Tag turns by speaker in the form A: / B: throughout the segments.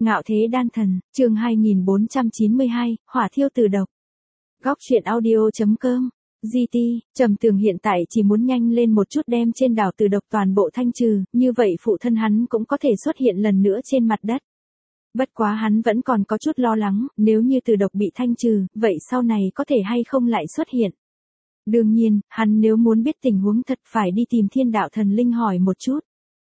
A: Ngạo thế đan thần, chương 2492, hỏa thiêu từ độc. Góc truyện audio.com. GT, Trầm Tường hiện tại chỉ muốn nhanh lên một chút đem trên đảo từ độc toàn bộ thanh trừ, như vậy phụ thân hắn cũng có thể xuất hiện lần nữa trên mặt đất. Bất quá hắn vẫn còn có chút lo lắng, nếu như từ độc bị thanh trừ, vậy sau này có thể hay không lại xuất hiện. Đương nhiên, hắn nếu muốn biết tình huống thật phải đi tìm Thiên Đạo Thần Linh hỏi một chút.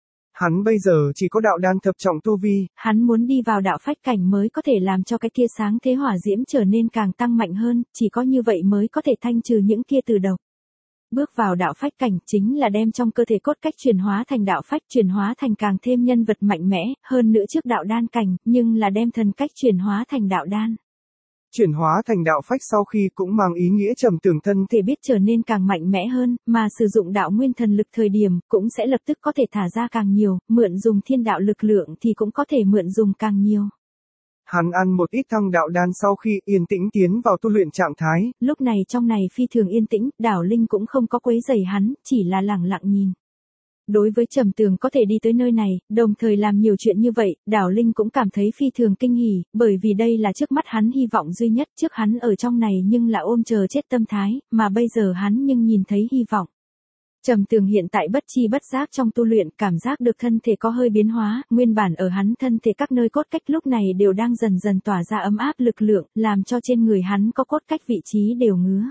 B: Hắn bây giờ chỉ có đạo đan thập trọng tu vi.
A: Hắn muốn đi vào đạo phách cảnh mới có thể làm cho cái kia sáng thế hỏa diễm trở nên càng tăng mạnh hơn, chỉ có như vậy mới có thể thanh trừ những kia từ độc. Bước vào đạo phách cảnh chính là đem trong cơ thể cốt cách chuyển hóa thành đạo phách, chuyển hóa thành càng thêm nhân vật mạnh mẽ, hơn nữa trước đạo đan cảnh, nhưng là đem thần cách chuyển hóa thành đạo đan.
B: Chuyển hóa thành đạo phách sau khi cũng mang ý nghĩa Trầm Tường thân
A: thể biết trở nên càng mạnh mẽ hơn, mà sử dụng đạo nguyên thần lực thời điểm cũng sẽ lập tức có thể thả ra càng nhiều, mượn dùng thiên đạo lực lượng thì cũng có thể mượn dùng càng nhiều.
B: Hắn ăn một ít thăng đạo đan sau khi yên tĩnh tiến vào tu luyện trạng thái.
A: Lúc này trong này phi thường yên tĩnh, Đảo Linh cũng không có quấy rầy hắn, chỉ là lẳng lặng nhìn. Đối với Trầm Tường có thể đi tới nơi này, đồng thời làm nhiều chuyện như vậy, Đảo Linh cũng cảm thấy phi thường kinh hỉ, bởi vì đây là trước mắt hắn hy vọng duy nhất, trước hắn ở trong này nhưng là ôm chờ chết tâm thái, mà bây giờ hắn nhưng nhìn thấy hy vọng. Trầm Tường hiện tại bất chi bất giác trong tu luyện, cảm giác được thân thể có hơi biến hóa, nguyên bản ở hắn thân thể các nơi cốt cách lúc này đều đang dần dần tỏa ra ấm áp lực lượng, làm cho trên người hắn có cốt cách vị trí đều ngứa.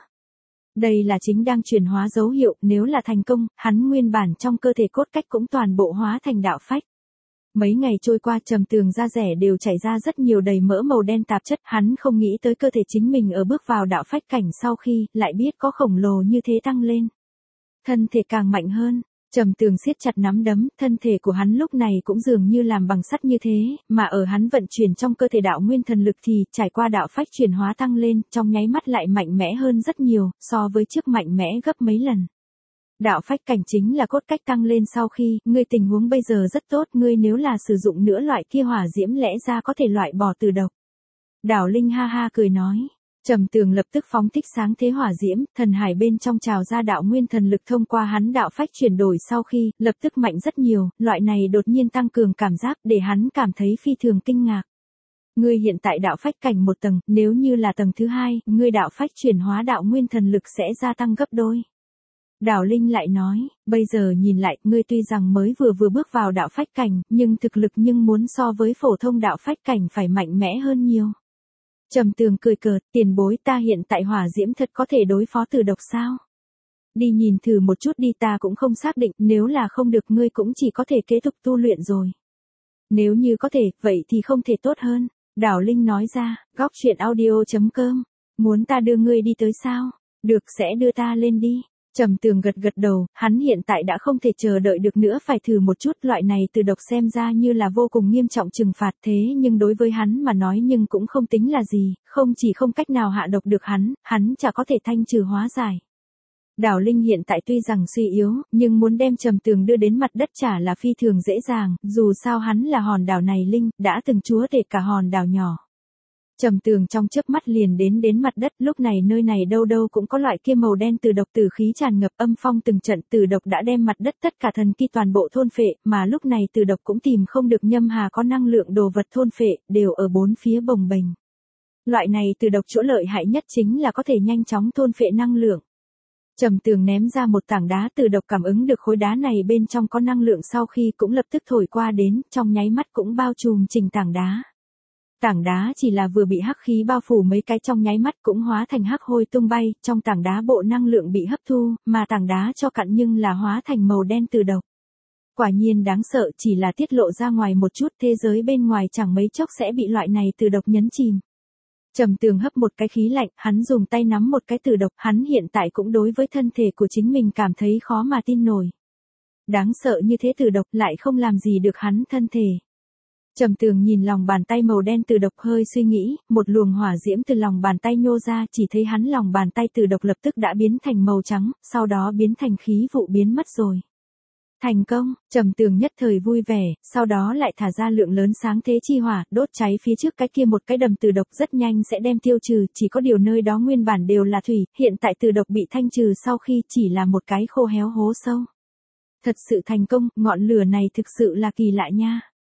A: Đây là chính đang chuyển hóa dấu hiệu, nếu là thành công, hắn nguyên bản trong cơ thể cốt cách cũng toàn bộ hóa thành đạo phách. Mấy ngày trôi qua Trầm Tường da rẻ đều chảy ra rất nhiều đầy mỡ màu đen tạp chất, hắn không nghĩ tới cơ thể chính mình ở bước vào đạo phách cảnh sau khi, lại biết có khổng lồ như thế tăng lên. Thân thể càng mạnh hơn, Trầm Tường siết chặt nắm đấm, thân thể của hắn lúc này cũng dường như làm bằng sắt như thế, mà ở hắn vận chuyển trong cơ thể đạo nguyên thần lực thì, trải qua đạo phách chuyển hóa tăng lên, trong nháy mắt lại mạnh mẽ hơn rất nhiều, so với trước mạnh mẽ gấp mấy lần. Đạo phách cảnh chính là cốt cách tăng lên sau khi, ngươi tình huống bây giờ rất tốt, ngươi nếu là sử dụng nữa loại kia hỏa diễm lẽ ra có thể loại bỏ từ độc. Đảo Linh ha ha cười nói. Trầm Tường lập tức phóng thích sáng thế hỏa diễm, thần hải bên trong trào ra đạo nguyên thần lực thông qua hắn đạo phách chuyển đổi sau khi, lập tức mạnh rất nhiều, loại này đột nhiên tăng cường cảm giác để hắn cảm thấy phi thường kinh ngạc. Ngươi hiện tại đạo phách cảnh một tầng, nếu như là tầng thứ hai, ngươi đạo phách chuyển hóa đạo nguyên thần lực sẽ gia tăng gấp đôi. Đảo Linh lại nói, bây giờ nhìn lại, ngươi tuy rằng mới vừa bước vào đạo phách cảnh, nhưng thực lực nhưng muốn so với phổ thông đạo phách cảnh phải mạnh mẽ hơn nhiều. Trầm Tường cười cợt, tiền bối, ta hiện tại hỏa diễm thật có thể đối phó từ độc sao? Đi nhìn thử một chút đi, ta cũng không xác định, nếu là không được ngươi cũng chỉ có thể kế tục tu luyện rồi. Nếu như có thể, vậy thì không thể tốt hơn. Đảo Linh nói ra, góc truyện audio.com. Muốn ta đưa ngươi đi tới sao? Được, sẽ đưa ta lên đi. Trầm Tường gật gật đầu, hắn hiện tại đã không thể chờ đợi được nữa, phải thử một chút, loại này từ độc xem ra như là vô cùng nghiêm trọng trừng phạt, thế nhưng đối với hắn mà nói nhưng cũng không tính là gì, không chỉ không cách nào hạ độc được hắn chả có thể thanh trừ hóa giải. Đảo Linh hiện tại tuy rằng suy yếu, nhưng muốn đem Trầm Tường đưa đến mặt đất chả là phi thường dễ dàng, dù sao hắn là hòn đảo này linh, đã từng chúa tể cả hòn đảo nhỏ. Trầm Tường trong chớp mắt liền đến mặt đất, lúc này nơi này đâu đâu cũng có loại kia màu đen từ độc, tử khí tràn ngập, âm phong từng trận, từ độc đã đem mặt đất tất cả thần kỳ toàn bộ thôn phệ, mà lúc này từ độc cũng tìm không được nhâm hà có năng lượng đồ vật thôn phệ, đều ở bốn phía bồng bềnh. Loại này từ độc chỗ lợi hại nhất chính là có thể nhanh chóng thôn phệ năng lượng. Trầm Tường ném ra một tảng đá, từ độc cảm ứng được khối đá này bên trong có năng lượng sau khi cũng lập tức thổi qua đến, trong nháy mắt cũng bao trùm chỉnh tảng đá. Tảng đá chỉ là vừa bị hắc khí bao phủ mấy cái trong nháy mắt cũng hóa thành hắc hôi tung bay, trong tảng đá bộ năng lượng bị hấp thu, mà tảng đá cho cặn nhưng là hóa thành màu đen từ độc. Quả nhiên đáng sợ, chỉ là tiết lộ ra ngoài một chút, thế giới bên ngoài chẳng mấy chốc sẽ bị loại này từ độc nhấn chìm. Trầm Tường hấp một cái khí lạnh, hắn dùng tay nắm một cái từ độc, hắn hiện tại cũng đối với thân thể của chính mình cảm thấy khó mà tin nổi. Đáng sợ như thế từ độc lại không làm gì được hắn thân thể. Trầm Tường nhìn lòng bàn tay màu đen từ độc, hơi suy nghĩ, một luồng hỏa diễm từ lòng bàn tay nhô ra, chỉ thấy hắn lòng bàn tay từ độc lập tức đã biến thành màu trắng, sau đó biến thành khí vụ biến mất rồi. Thành công, Trầm Tường nhất thời vui vẻ, sau đó lại thả ra lượng lớn sáng thế chi hỏa, đốt cháy phía trước cái kia một cái đầm từ độc, rất nhanh sẽ đem tiêu trừ, chỉ có điều nơi đó nguyên bản đều là thủy, hiện tại từ độc bị thanh trừ sau khi chỉ là một cái khô héo hố sâu. Thật sự thành công, ngọn lửa này thực sự là kỳ lạ nha.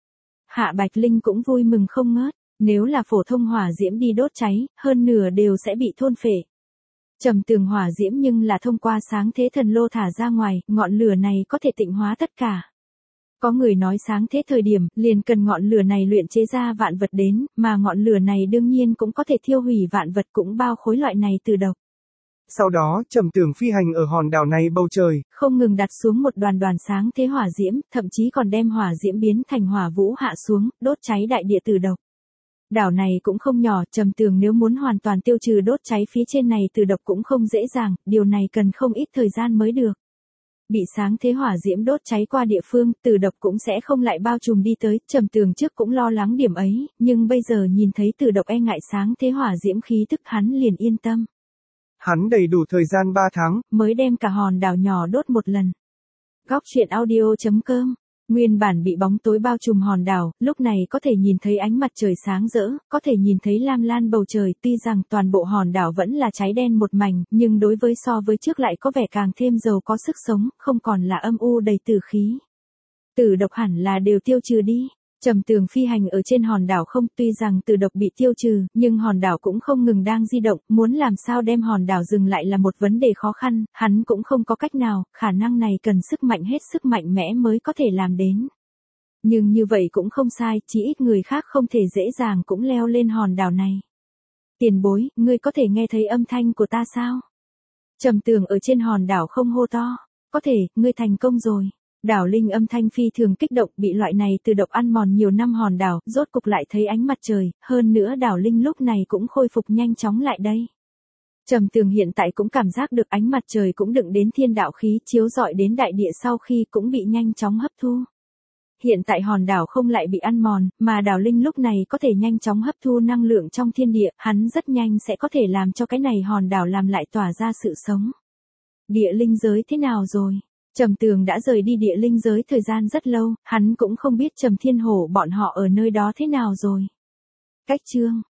A: Hạ Bạch Linh cũng vui mừng không ngớt, nếu là phổ thông hỏa diễm đi đốt cháy, hơn nửa đều sẽ bị thôn phệ. Trầm tường hỏa diễm nhưng là thông qua sáng thế thần lô thả ra ngoài, ngọn lửa này có thể tịnh hóa tất cả. Có người nói sáng thế thời điểm, liền cần ngọn lửa này luyện chế ra vạn vật đến, mà ngọn lửa này đương nhiên cũng có thể thiêu hủy vạn vật, cũng bao khối loại này từ độc.
B: Sau đó, Trầm Tường phi hành ở hòn đảo này bầu trời,
A: không ngừng đặt xuống một đoàn sáng thế hỏa diễm, thậm chí còn đem hỏa diễm biến thành hỏa vũ hạ xuống, đốt cháy đại địa từ độc. Đảo này cũng không nhỏ, Trầm Tường nếu muốn hoàn toàn tiêu trừ đốt cháy phía trên này từ độc cũng không dễ dàng, điều này cần không ít thời gian mới được. Bị sáng thế hỏa diễm đốt cháy qua địa phương, từ độc cũng sẽ không lại bao trùm đi tới, Trầm Tường trước cũng lo lắng điểm ấy, nhưng bây giờ nhìn thấy từ độc e ngại sáng thế hỏa diễm khí tức hắn liền yên tâm.
B: Hắn đầy đủ thời gian 3 tháng,
A: mới đem cả hòn đảo nhỏ đốt một lần. Góc truyện audio.com. Nguyên bản bị bóng tối bao trùm hòn đảo, lúc này có thể nhìn thấy ánh mặt trời sáng rỡ, có thể nhìn thấy lam lan bầu trời, tuy rằng toàn bộ hòn đảo vẫn là cháy đen một mảnh, nhưng đối với so với trước lại có vẻ càng thêm giàu có sức sống, không còn là âm u đầy tử khí. Tử độc hẳn là đều tiêu trừ đi. Trầm Tường phi hành ở trên hòn đảo không, tuy rằng từ độc bị tiêu trừ, nhưng hòn đảo cũng không ngừng đang di động, muốn làm sao đem hòn đảo dừng lại là một vấn đề khó khăn, hắn cũng không có cách nào, khả năng này cần sức mạnh hết sức mạnh mẽ mới có thể làm đến. Nhưng như vậy cũng không sai, chỉ ít người khác không thể dễ dàng cũng leo lên hòn đảo này. Tiền bối, ngươi có thể nghe thấy âm thanh của ta sao? Trầm Tường ở trên hòn đảo không hô to. Có thể, ngươi thành công rồi. Đảo Linh âm thanh phi thường kích động, bị loại này từ độc ăn mòn nhiều năm hòn đảo, rốt cục lại thấy ánh mặt trời, hơn nữa Đảo Linh lúc này cũng khôi phục nhanh chóng lại đây. Trầm Tường hiện tại cũng cảm giác được ánh mặt trời cũng đựng đến thiên đạo khí chiếu rọi đến đại địa sau khi cũng bị nhanh chóng hấp thu. Hiện tại hòn đảo không lại bị ăn mòn, mà Đảo Linh lúc này có thể nhanh chóng hấp thu năng lượng trong thiên địa, hắn rất nhanh sẽ có thể làm cho cái này hòn đảo làm lại tỏa ra sự sống. Địa linh giới thế nào rồi? Trầm Tường đã rời đi địa linh giới thời gian rất lâu, hắn cũng không biết Trầm Thiên Hổ bọn họ ở nơi đó thế nào rồi. Cách chương